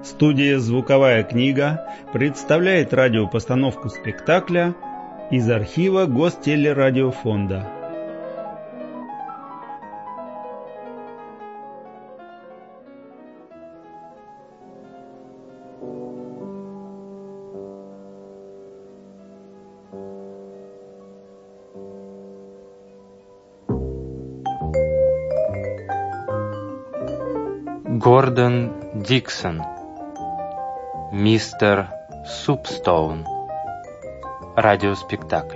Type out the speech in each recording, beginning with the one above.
Студия «Звуковая книга» представляет радиопостановку спектакля из архива Гостелерадиофонда. Гордон Диксон. Мистер Супстоун. Радиоспектакль.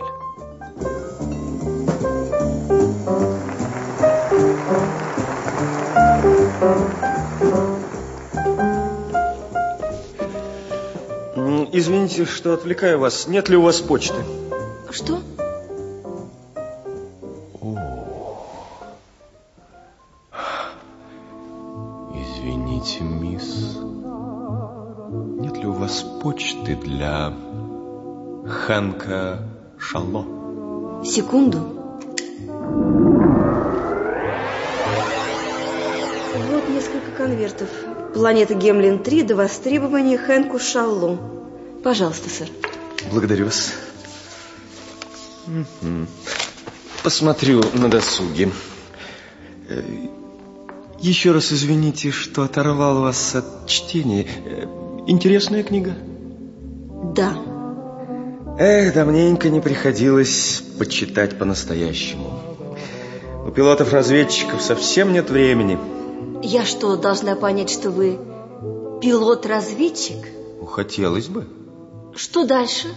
Извините, что отвлекаю вас. Нет ли у вас почты? Что? Извините, мисс. Нет ли у вас почты для Хэнка Шало? Секунду. Вот несколько конвертов. Планета Гемлин-3 до востребования Хэнку Шалло. Пожалуйста, сэр. Благодарю вас. Посмотрю на досуге. Еще раз извините, что оторвал вас от чтения. Интересная книга? Да. Эх, давненько не приходилось почитать по-настоящему. У пилотов-разведчиков совсем нет времени. Я что, должна понять, что вы пилот-разведчик? Хотелось бы. Что дальше?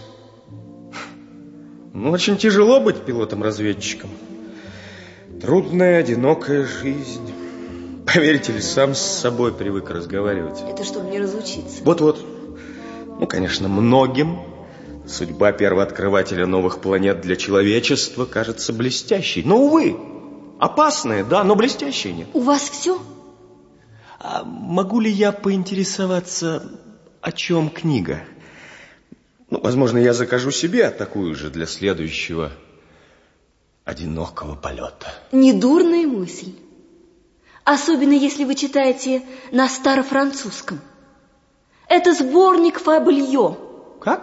Очень тяжело быть пилотом-разведчиком. Трудная, одинокая жизнь. Поверите ли, сам с собой привык разговаривать. Это чтобы не разучиться. Вот-вот. Конечно, многим судьба первооткрывателя новых планет для человечества кажется блестящей. Но, увы, опасная, да, но блестящей нет. У вас все? А могу ли я поинтересоваться, о чем книга? Возможно, я закажу себе такую же для следующего одинокого полета. Недурная мысль. Особенно, если вы читаете на старофранцузском. Это сборник Фаблье. Как?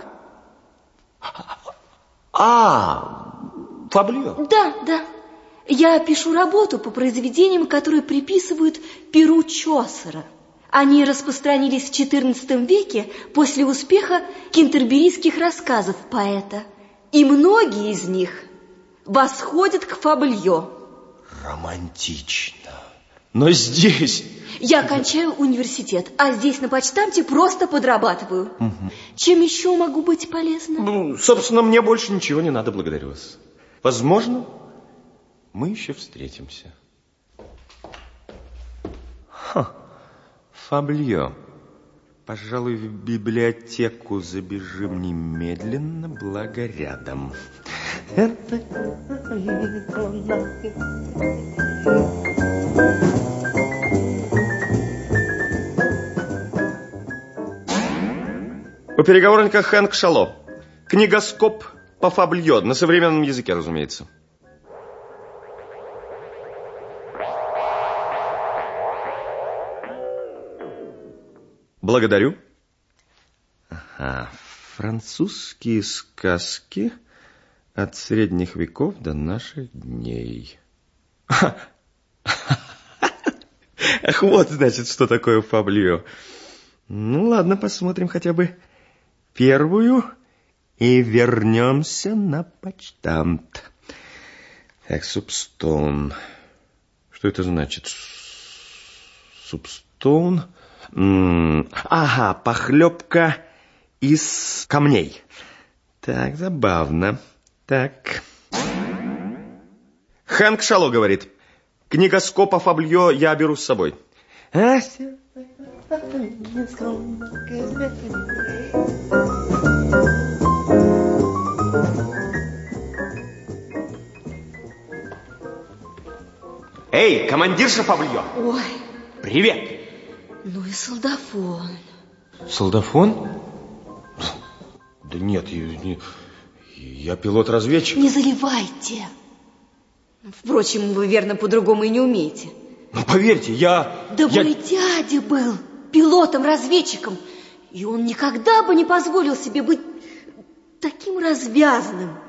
Фаблье? Да. Я пишу работу по произведениям, которые приписывают перу Чосера. Они распространились в XIV веке после успеха кентерберийских рассказов поэта. И многие из них восходят к Фаблье. Романтично. Но здесь... Я кончаю университет, а здесь на почтамте просто подрабатываю. Чем еще могу быть полезна? Собственно, мне больше ничего не надо, благодарю вас. Возможно, мы еще встретимся. Фаблье. Пожалуй, в библиотеку забежим немедленно, благо рядом. У переговорника Хэнк Шало. Книгоскоп по Фаблье. На современном языке, разумеется. Благодарю. Французские сказки от средних веков до наших дней. Ах, вот, значит, что такое Фаблье. Ладно, посмотрим хотя бы первую и вернемся на почтамт. Так, Супстоун. Что это значит? Супстоун? Похлебка из камней. Так, забавно. Так. Хэнк Шало говорит: книгоскоп по Фаблье я беру с собой. Эй, командирша Фаблье! Ой. Привет! Ну и солдафон. Солдафон? Да нет, я пилот-разведчик. Не заливайте. Впрочем, вы, верно, по-другому и не умеете. Поверьте, Да мой дядя был пилотом-разведчиком, и он никогда бы не позволил себе быть таким развязным.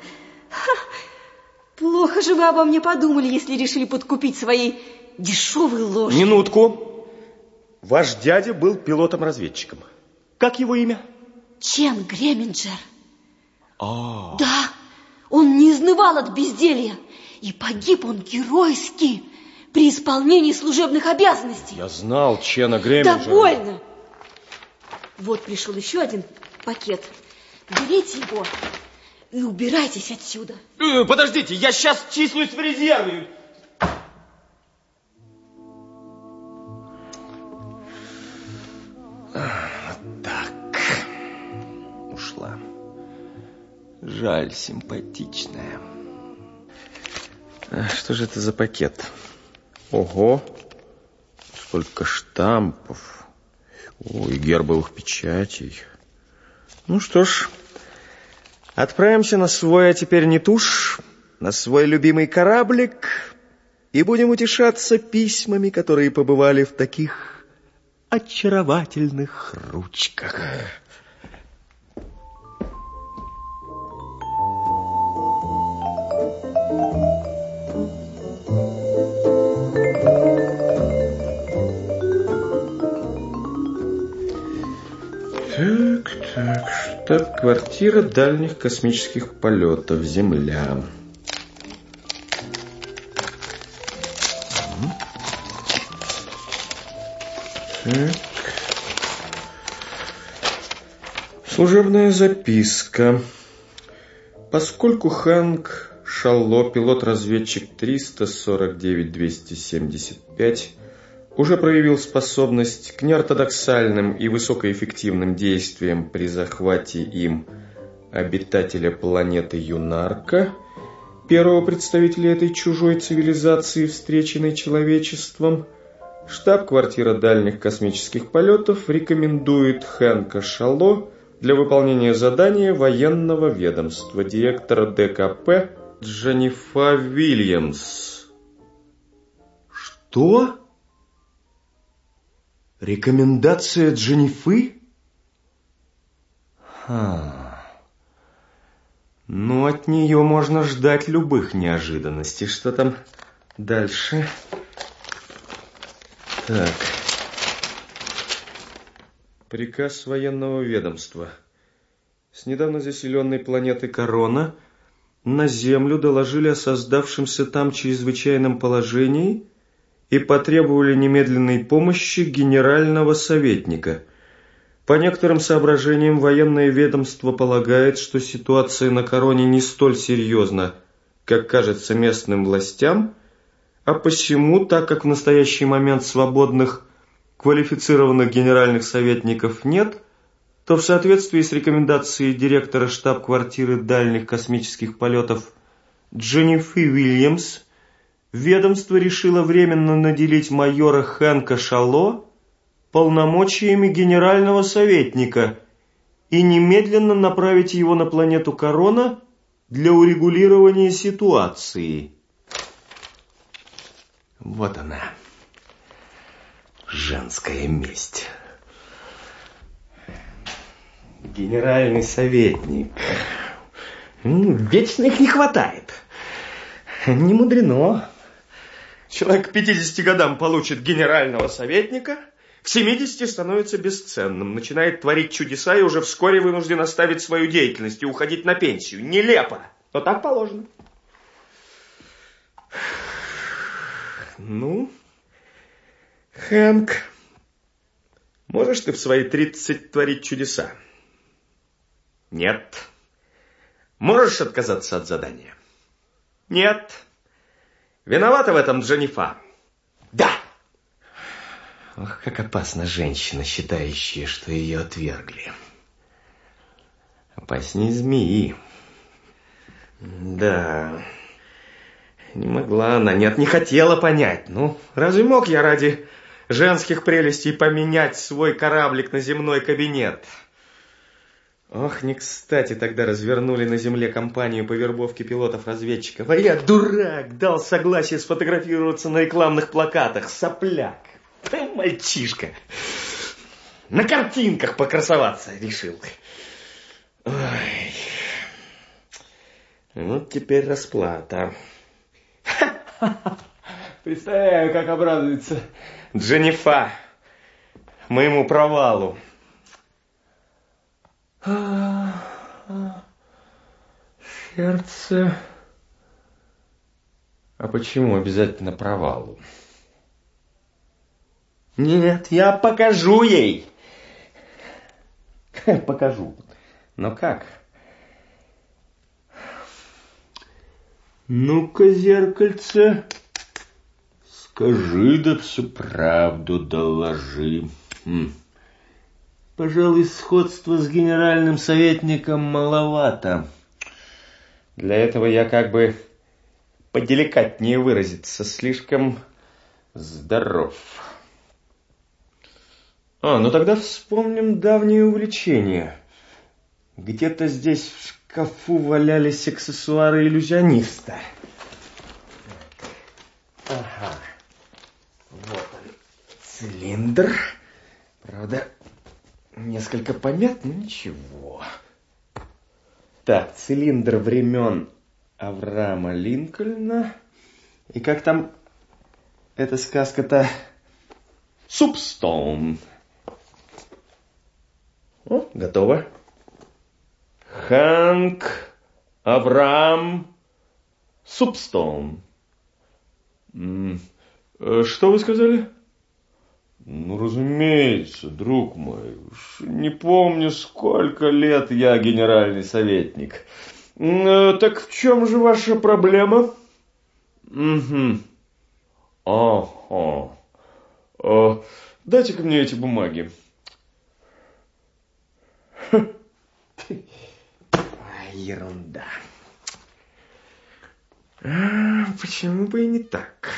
Плохо же вы обо мне подумали, если решили подкупить своей дешевой ложью. Минутку. Ваш дядя был пилотом-разведчиком. Как его имя? Чен Греминджер. Да, он не изнывал от безделья. И погиб он геройски при исполнении служебных обязанностей. Я знал Чена Греминджера. Довольно. Вот пришел еще один пакет. Берите его и убирайтесь отсюда. Подождите, я сейчас числюсь в резерве. Вот так. Ушла. Жаль, симпатичная. Что же это за пакет? Ого, сколько штампов. Ой, гербовых печатей. Ну что ж, отправимся на свой, а теперь не тушь, на свой любимый кораблик и будем утешаться письмами, которые побывали в таких очаровательных ручках. Так, штаб-квартира дальних космических полетов, Земля. Так. Служебная записка. Поскольку Хэнк Шалло, пилот-разведчик 349-275, уже проявил способность к неортодоксальным и высокоэффективным действиям при захвате им обитателя планеты Юнарка, первого представителя этой чужой цивилизации, встреченной человечеством, штаб-квартира дальних космических полетов рекомендует Хэнка Шалло для выполнения задания военного ведомства директора ДКП Дженнифа Уильямс. Что? Рекомендация Дженнифы? Ну, от нее можно ждать любых неожиданностей. Что там дальше? Так. Приказ военного ведомства. С недавно заселенной планеты Корона на Землю доложили о создавшемся там чрезвычайном положении и потребовали немедленной помощи генерального советника. По некоторым соображениям военное ведомство полагает, что ситуация на Короне не столь серьезна, как кажется местным властям, а посему, так как в настоящий момент свободных квалифицированных генеральных советников нет, то в соответствии с рекомендацией директора штаб-квартиры дальних космических полетов Дженнифы Уильямс ведомство решило временно наделить майора Хэнка Шалло полномочиями генерального советника и немедленно направить его на планету Корона для урегулирования ситуации. Вот она, женская месть. Генеральный советник. Вечно их не хватает. Не мудрено. Человек к 50 годам получит генерального советника, к 70 становится бесценным, начинает творить чудеса и уже вскоре вынужден оставить свою деятельность и уходить на пенсию. Нелепо, но так положено. Ну, Хэнк, можешь ты в свои 30 творить чудеса? Нет. Можешь отказаться от задания? Нет. Виновата в этом Дженнифа? Да. Ох, как опасна женщина, считающая, что ее отвергли. Опаснее змеи. Да. Не могла она, нет, не хотела понять. Ну, разве мог я ради женских прелестей поменять свой кораблик на земной кабинет? Ох, не кстати тогда развернули на Земле кампанию по вербовке пилотов-разведчиков. А я, дурак, дал согласие сфотографироваться на рекламных плакатах. Сопляк. Ты мальчишка. На картинках покрасоваться решил. Ой. Вот теперь расплата. Представляю, как обрадуется Дженнифа моему провалу. Сердце. А почему обязательно провалу? Нет, я покажу ей. Покажу. Но как? Ну-ка, зеркальце, скажи, да всю правду доложи. Пожалуй, сходство с генеральным советником маловато. Для этого я как бы поделикатнее выразиться, слишком здоров. Ну тогда вспомним давнее увлечение. Где-то здесь в шкафу валялись аксессуары иллюзиониста. Ага. Вот он, цилиндр. Правда, несколько помят, но ничего. Так, цилиндр времен Авраама Линкольна. И как там эта сказка-то? Супстоун. О, готово. Хэнк Авраам Супстоун. Что вы сказали? Ну, разумеется, друг мой. Уж не помню, сколько лет я генеральный советник. Так в чем же ваша проблема? Ага. Дайте-ка мне эти бумаги. Ерунда. Почему бы и не так?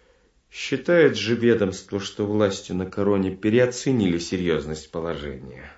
Считает же ведомство, что властью на короне переоценили серьезность положения.